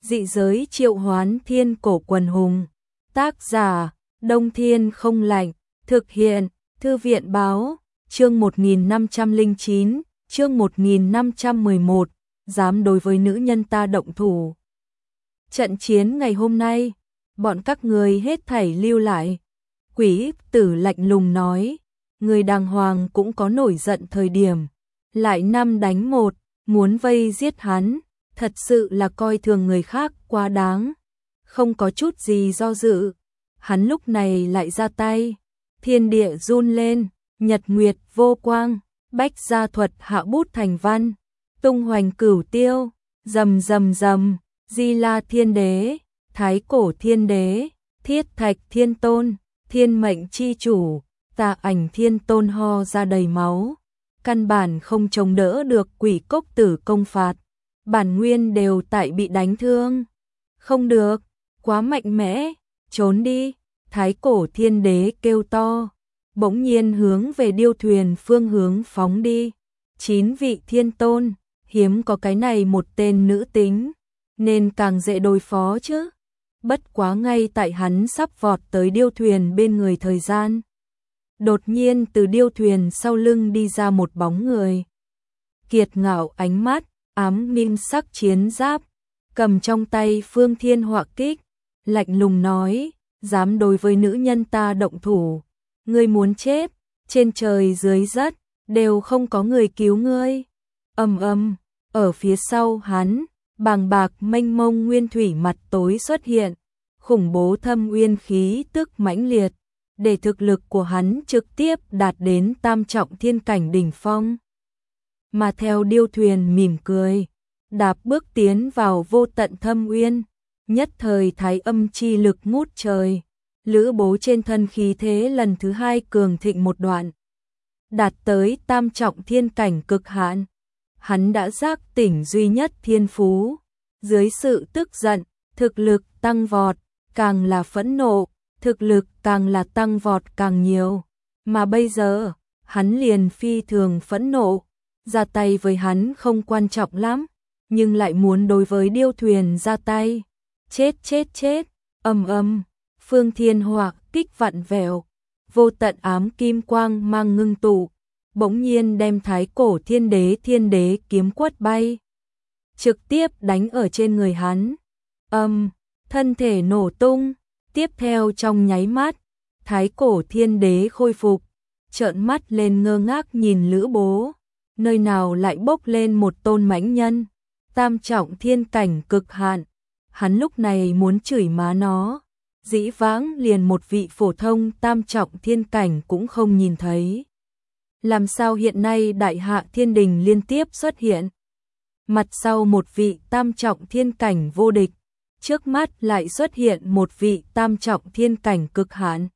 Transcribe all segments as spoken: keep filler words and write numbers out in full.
Dị giới triệu hoán thiên cổ quần hùng. Tác giả, Đông Thiên không lạnh. Thực hiện, Thư viện báo, chương một nghìn năm trăm lẻ chín, chương một nghìn năm trăm mười một, dám đối với nữ nhân ta động thủ. Trận chiến ngày hôm nay, bọn các người hết thảy lưu lại. Quỷ tử lạnh lùng nói, người đàng hoàng cũng có nổi giận thời điểm. Lại năm đánh một, muốn vây giết hắn, thật sự là coi thường người khác quá đáng. Không có chút gì do dự, hắn lúc này lại ra tay. Thiên địa run lên, nhật nguyệt vô quang, bách gia thuật hạ bút thành văn. Tung hoành cửu tiêu, rầm rầm rầm, Di La Thiên Đế, Thái Cổ Thiên Đế, Thiết Thạch Thiên Tôn, Thiên Mệnh Chi Chủ, Tà Ảnh Thiên Tôn ho ra đầy máu. Căn bản không chống đỡ được Quỷ Cốc Tử công phạt. Bản nguyên đều tại bị đánh thương. Không được, quá mạnh mẽ, trốn đi. Thái Cổ Thiên Đế kêu to, bỗng nhiên hướng về điêu thuyền phương hướng phóng đi. Chín vị thiên tôn, hiếm có cái này một tên nữ tính, nên càng dễ đối phó chứ. Bất quá ngay tại hắn sắp vọt tới điêu thuyền bên người thời gian. Đột nhiên từ điêu thuyền sau lưng đi ra một bóng người. Kiệt ngạo ánh mắt, ám minh sắc chiến giáp, cầm trong tay phương thiên họa kích, lạnh lùng nói, dám đối với nữ nhân ta động thủ. Ngươi muốn chết, trên trời dưới đất, đều không có người cứu ngươi. Ầm ầm, ở phía sau hắn, bàng bạc mênh mông nguyên thủy mặt tối xuất hiện, khủng bố thâm uyên khí tức mãnh liệt, để thực lực của hắn trực tiếp đạt đến tam trọng thiên cảnh đỉnh phong. Mà theo điêu thuyền mỉm cười, đạp bước tiến vào vô tận thâm uyên, nhất thời thái âm chi lực ngút trời. Lữ Bố trên thân khí thế lần thứ hai cường thịnh một đoạn, đạt tới tam trọng thiên cảnh cực hạn. Hắn đã giác tỉnh duy nhất thiên phú, dưới sự tức giận, thực lực tăng vọt, càng là phẫn nộ, thực lực càng là tăng vọt càng nhiều. Mà bây giờ, hắn liền phi thường phẫn nộ, ra tay với hắn không quan trọng lắm, nhưng lại muốn đối với điêu thuyền ra tay. Chết chết chết, ầm ầm. Phương Thiên Họa kích vặn vẹo, vô tận ám kim quang mang ngưng tụ, bỗng nhiên đem Thái Cổ Thiên Đế Thiên Đế kiếm quất bay, trực tiếp đánh ở trên người hắn. Âm, thân thể nổ tung, tiếp theo trong nháy mắt, Thái Cổ Thiên Đế khôi phục, trợn mắt lên ngơ ngác nhìn Lữ Bố, nơi nào lại bốc lên một tôn mãnh nhân, tam trọng thiên cảnh cực hạn. Hắn lúc này muốn chửi má nó. Dĩ vãng liền một vị phổ thông tam trọng thiên cảnh cũng không nhìn thấy. Làm sao hiện nay đại hạ thiên đình liên tiếp xuất hiện? Mặt sau một vị tam trọng thiên cảnh vô địch, trước mắt lại xuất hiện một vị tam trọng thiên cảnh cực hạn.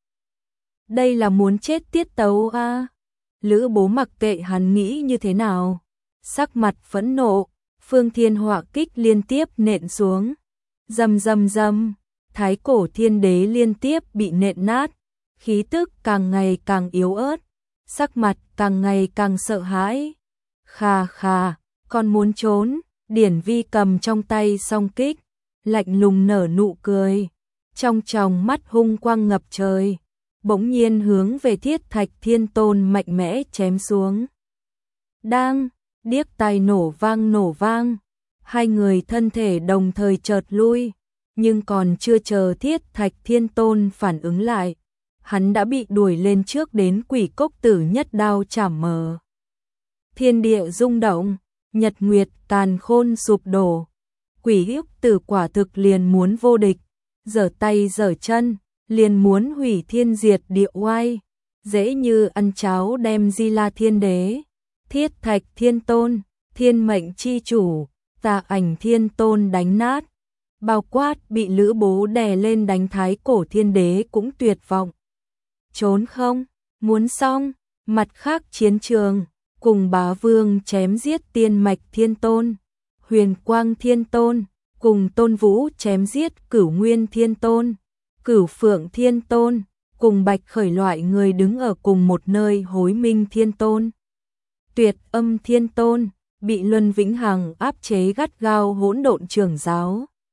Đây là muốn chết tiết tấu a. À? Lữ Bố mặc kệ hắn nghĩ như thế nào, sắc mặt phẫn nộ, phương thiên họa kích liên tiếp nện xuống. Rầm rầm rầm. Thái Cổ Thiên Đế liên tiếp bị nện nát, khí tức càng ngày càng yếu ớt, sắc mặt càng ngày càng sợ hãi. Khà khà, còn muốn trốn. Điển Vi cầm trong tay song kích, lạnh lùng nở nụ cười, trong tròng mắt hung quang ngập trời, bỗng nhiên hướng về Thiết Thạch Thiên Tôn mạnh mẽ chém xuống. Đang, điếc tai nổ vang nổ vang, hai người thân thể đồng thời chợt lui. Nhưng còn chưa chờ Thiết Thạch Thiên Tôn phản ứng lại, hắn đã bị đuổi lên trước đến Quỷ Cốc Tử nhất đao chảm mờ. Thiên địa rung động, nhật nguyệt càn khôn sụp đổ. Quỷ Cốc Tử quả thực liền muốn vô địch, giở tay giở chân, liền muốn hủy thiên diệt địa oai, dễ như ăn cháo đem Di La Thiên Đế, Thiết Thạch Thiên Tôn, Thiên Mệnh Chi Chủ, Tà Ảnh Thiên Tôn đánh nát. Bao quát bị Lữ Bố đè lên đánh Thái Cổ Thiên Đế cũng tuyệt vọng. Trốn không? Muốn xong? Mặt khác chiến trường, cùng Bá Vương chém giết Tiên Mạch Thiên Tôn, Huyền Quang Thiên Tôn, cùng Tôn Vũ chém giết Cửu Nguyên Thiên Tôn, Cửu Phượng Thiên Tôn, cùng Bạch Khởi loại người đứng ở cùng một nơi Hối Minh Thiên Tôn. Tuyệt Âm Thiên Tôn, bị Luân Vĩnh Hằng áp chế gắt gao hỗn độn trưởng giáo.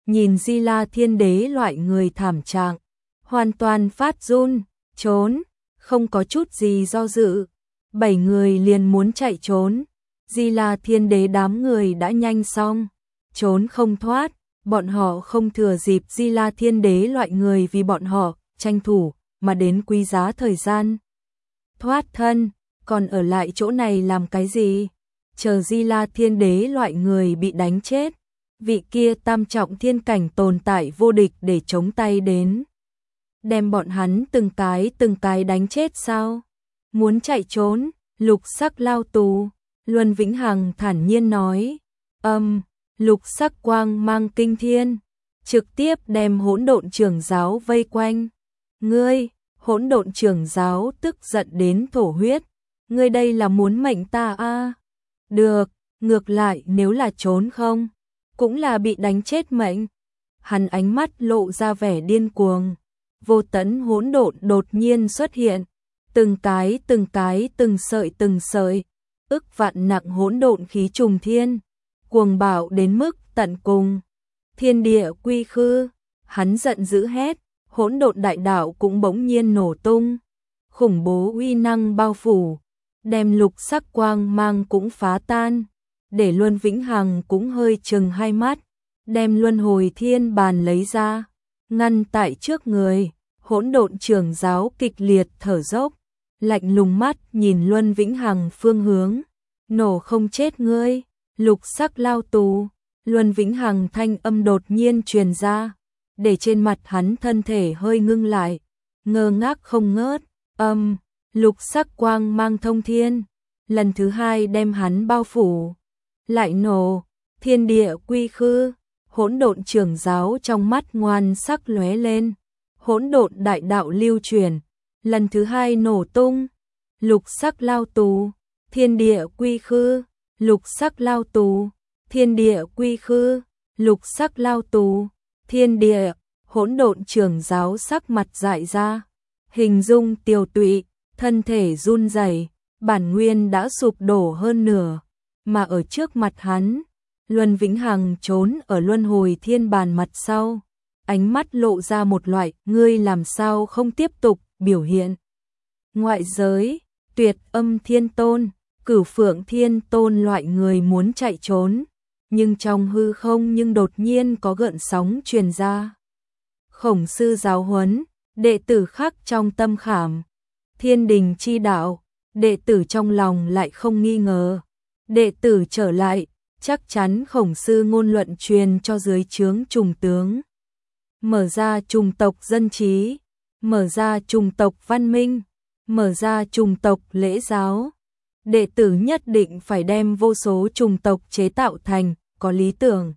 nhìn Di La Thiên Đế loại người thảm trạng, hoàn toàn phát run, trốn, không có chút gì do dự. Bảy người liền muốn chạy trốn. Di La Thiên Đế đám người đã nhanh xong, trốn không thoát, bọn họ không thừa dịp Di La Thiên Đế loại người vì bọn họ tranh thủ mà đến quý giá thời gian. Thoát thân, còn ở lại chỗ này làm cái gì? Chờ Di La Thiên Đế loại người bị đánh chết, vị kia tam trọng thiên cảnh tồn tại vô địch để chống tay đến. Đem bọn hắn từng cái từng cái đánh chết sao? Muốn chạy trốn, lục sắc lao tù. Luân Vĩnh Hằng thản nhiên nói, âm, lục sắc quang mang kinh thiên, trực tiếp đem hỗn độn trưởng giáo vây quanh. Ngươi, hỗn độn trưởng giáo tức giận đến thổ huyết, ngươi đây là muốn mệnh ta a? À? Được, ngược lại nếu là trốn không, cũng là bị đánh chết mệnh. Hắn ánh mắt lộ ra vẻ điên cuồng, vô tận hỗn độn đột nhiên xuất hiện, từng cái từng cái từng sợi từng sợi, ức vạn nặng hỗn độn khí trùng thiên, cuồng bạo đến mức tận cùng. Thiên địa quy khư, hắn giận dữ hét, hỗn độn đại đạo cũng bỗng nhiên nổ tung, khủng bố uy năng bao phủ, đem lục sắc quang mang cũng phá tan, để Luân Vĩnh Hằng cũng hơi chừng hai mắt, đem luân hồi thiên bàn lấy ra, ngăn tại trước người. Hỗn độn trưởng giáo kịch liệt thở dốc, lạnh lùng mắt nhìn Luân Vĩnh Hằng phương hướng, nổ không chết ngươi, lục sắc lao tù. Luân Vĩnh Hằng thanh âm đột nhiên truyền ra, để trên mặt hắn thân thể hơi ngưng lại, ngơ ngác không ngớt, âm, lục sắc quang mang thông thiên, lần thứ hai đem hắn bao phủ, lại nổ, thiên địa quy khư. Hỗn độn trưởng giáo trong mắt ngoan sắc lóe lên, hỗn độn đại đạo lưu truyền, lần thứ hai nổ tung, lục sắc lao tù, thiên địa quy khư, lục sắc lao tù, thiên địa quy khư, lục sắc lao tù, thiên địa. Hỗn độn trưởng giáo sắc mặt dại ra, hình dung tiều tụy, thân thể run rẩy, bản nguyên đã sụp đổ hơn nửa, mà ở trước mặt hắn, Luân Vĩnh Hằng trốn ở luân hồi thiên bàn mặt sau, ánh mắt lộ ra một loại ngươi làm sao không tiếp tục biểu hiện. Ngoại giới, Tuyệt Âm Thiên Tôn, Cửu Phượng Thiên Tôn loại người muốn chạy trốn, nhưng trong hư không nhưng đột nhiên có gợn sóng truyền ra. Khổng sư giáo huấn, đệ tử khắc trong tâm khảm, thiên đình chi đạo, đệ tử trong lòng lại không nghi ngờ. Đệ tử trở lại, chắc chắn khổng sư ngôn luận truyền cho dưới trướng trùng tướng. Mở ra trùng tộc dân trí, mở ra trùng tộc văn minh, mở ra trùng tộc lễ giáo. Đệ tử nhất định phải đem vô số trùng tộc chế tạo thành có lý tưởng,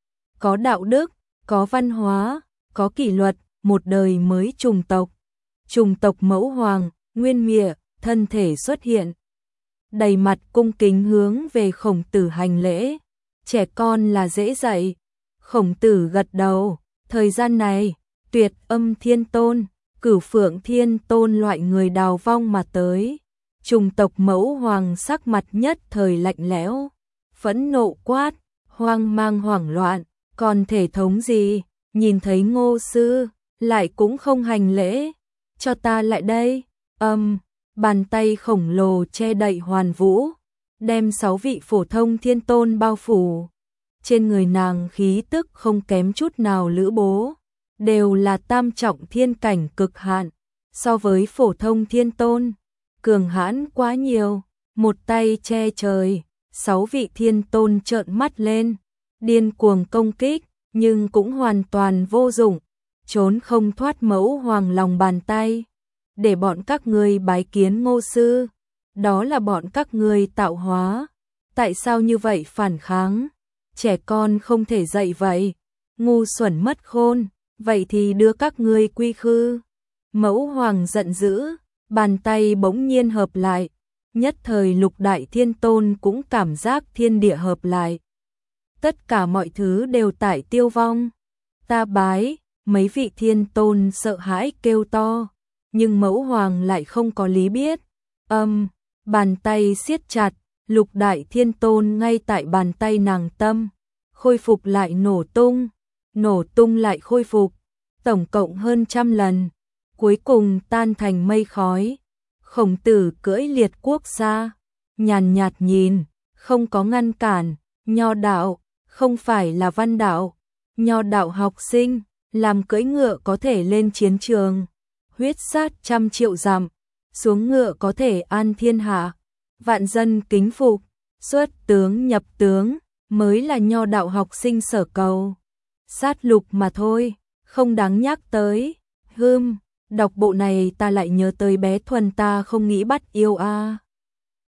có đạo đức, có văn hóa, có kỷ luật, một đời mới trùng tộc. Trùng tộc mẫu hoàng, Nguyên Mịa, thân thể xuất hiện, đầy mặt cung kính hướng về Khổng Tử hành lễ. Trẻ con là dễ dạy. Khổng Tử gật đầu, thời gian này, Tuyệt Âm Thiên Tôn, Cửu Phượng Thiên Tôn loại người đào vong mà tới. Trùng tộc mẫu hoàng sắc mặt nhất thời lạnh lẽo, phẫn nộ quát, hoang mang hoảng loạn, còn thể thống gì, nhìn thấy Ngô sư, lại cũng không hành lễ, cho ta lại đây. Âm, bàn tay khổng lồ che đậy hoàn vũ, đem sáu vị phổ thông thiên tôn bao phủ. Trên người nàng khí tức không kém chút nào Lữ Bố, đều là tam trọng thiên cảnh cực hạn, so với phổ thông thiên tôn, cường hãn quá nhiều. Một tay che trời, sáu vị thiên tôn trợn mắt lên, điên cuồng công kích, nhưng cũng hoàn toàn vô dụng, trốn không thoát mẫu hoàng lòng bàn tay. Để bọn các ngươi bái kiến Ngô sư, đó là bọn các ngươi tạo hóa, tại sao như vậy phản kháng? Trẻ con không thể dạy vậy, ngu xuẩn mất khôn, vậy thì đưa các ngươi quy khư. Mẫu hoàng giận dữ, bàn tay bỗng nhiên hợp lại, nhất thời lục đại thiên tôn cũng cảm giác thiên địa hợp lại. Tất cả mọi thứ đều tại tiêu vong. Ta bái, mấy vị thiên tôn sợ hãi kêu to, nhưng mẫu hoàng lại không có lý biết. Âm, bàn tay siết chặt, lục đại thiên tôn ngay tại bàn tay nàng tâm, khôi phục lại nổ tung. nổ tung lại khôi phục, tổng cộng hơn trăm lần, cuối cùng tan thành mây khói. Khổng Tử cưỡi liệt quốc xa, nhàn nhạt nhìn, không có ngăn cản, nho đạo, không phải là văn đạo, nho đạo học sinh, làm cưỡi ngựa có thể lên chiến trường, huyết sát trăm triệu dặm, xuống ngựa có thể an thiên hạ, vạn dân kính phục, xuất tướng nhập tướng, mới là nho đạo học sinh sở cầu. Sát lục mà thôi, không đáng nhắc tới. Hưm, đọc bộ này ta lại nhớ tới bé Thuần ta không nghĩ bắt yêu a.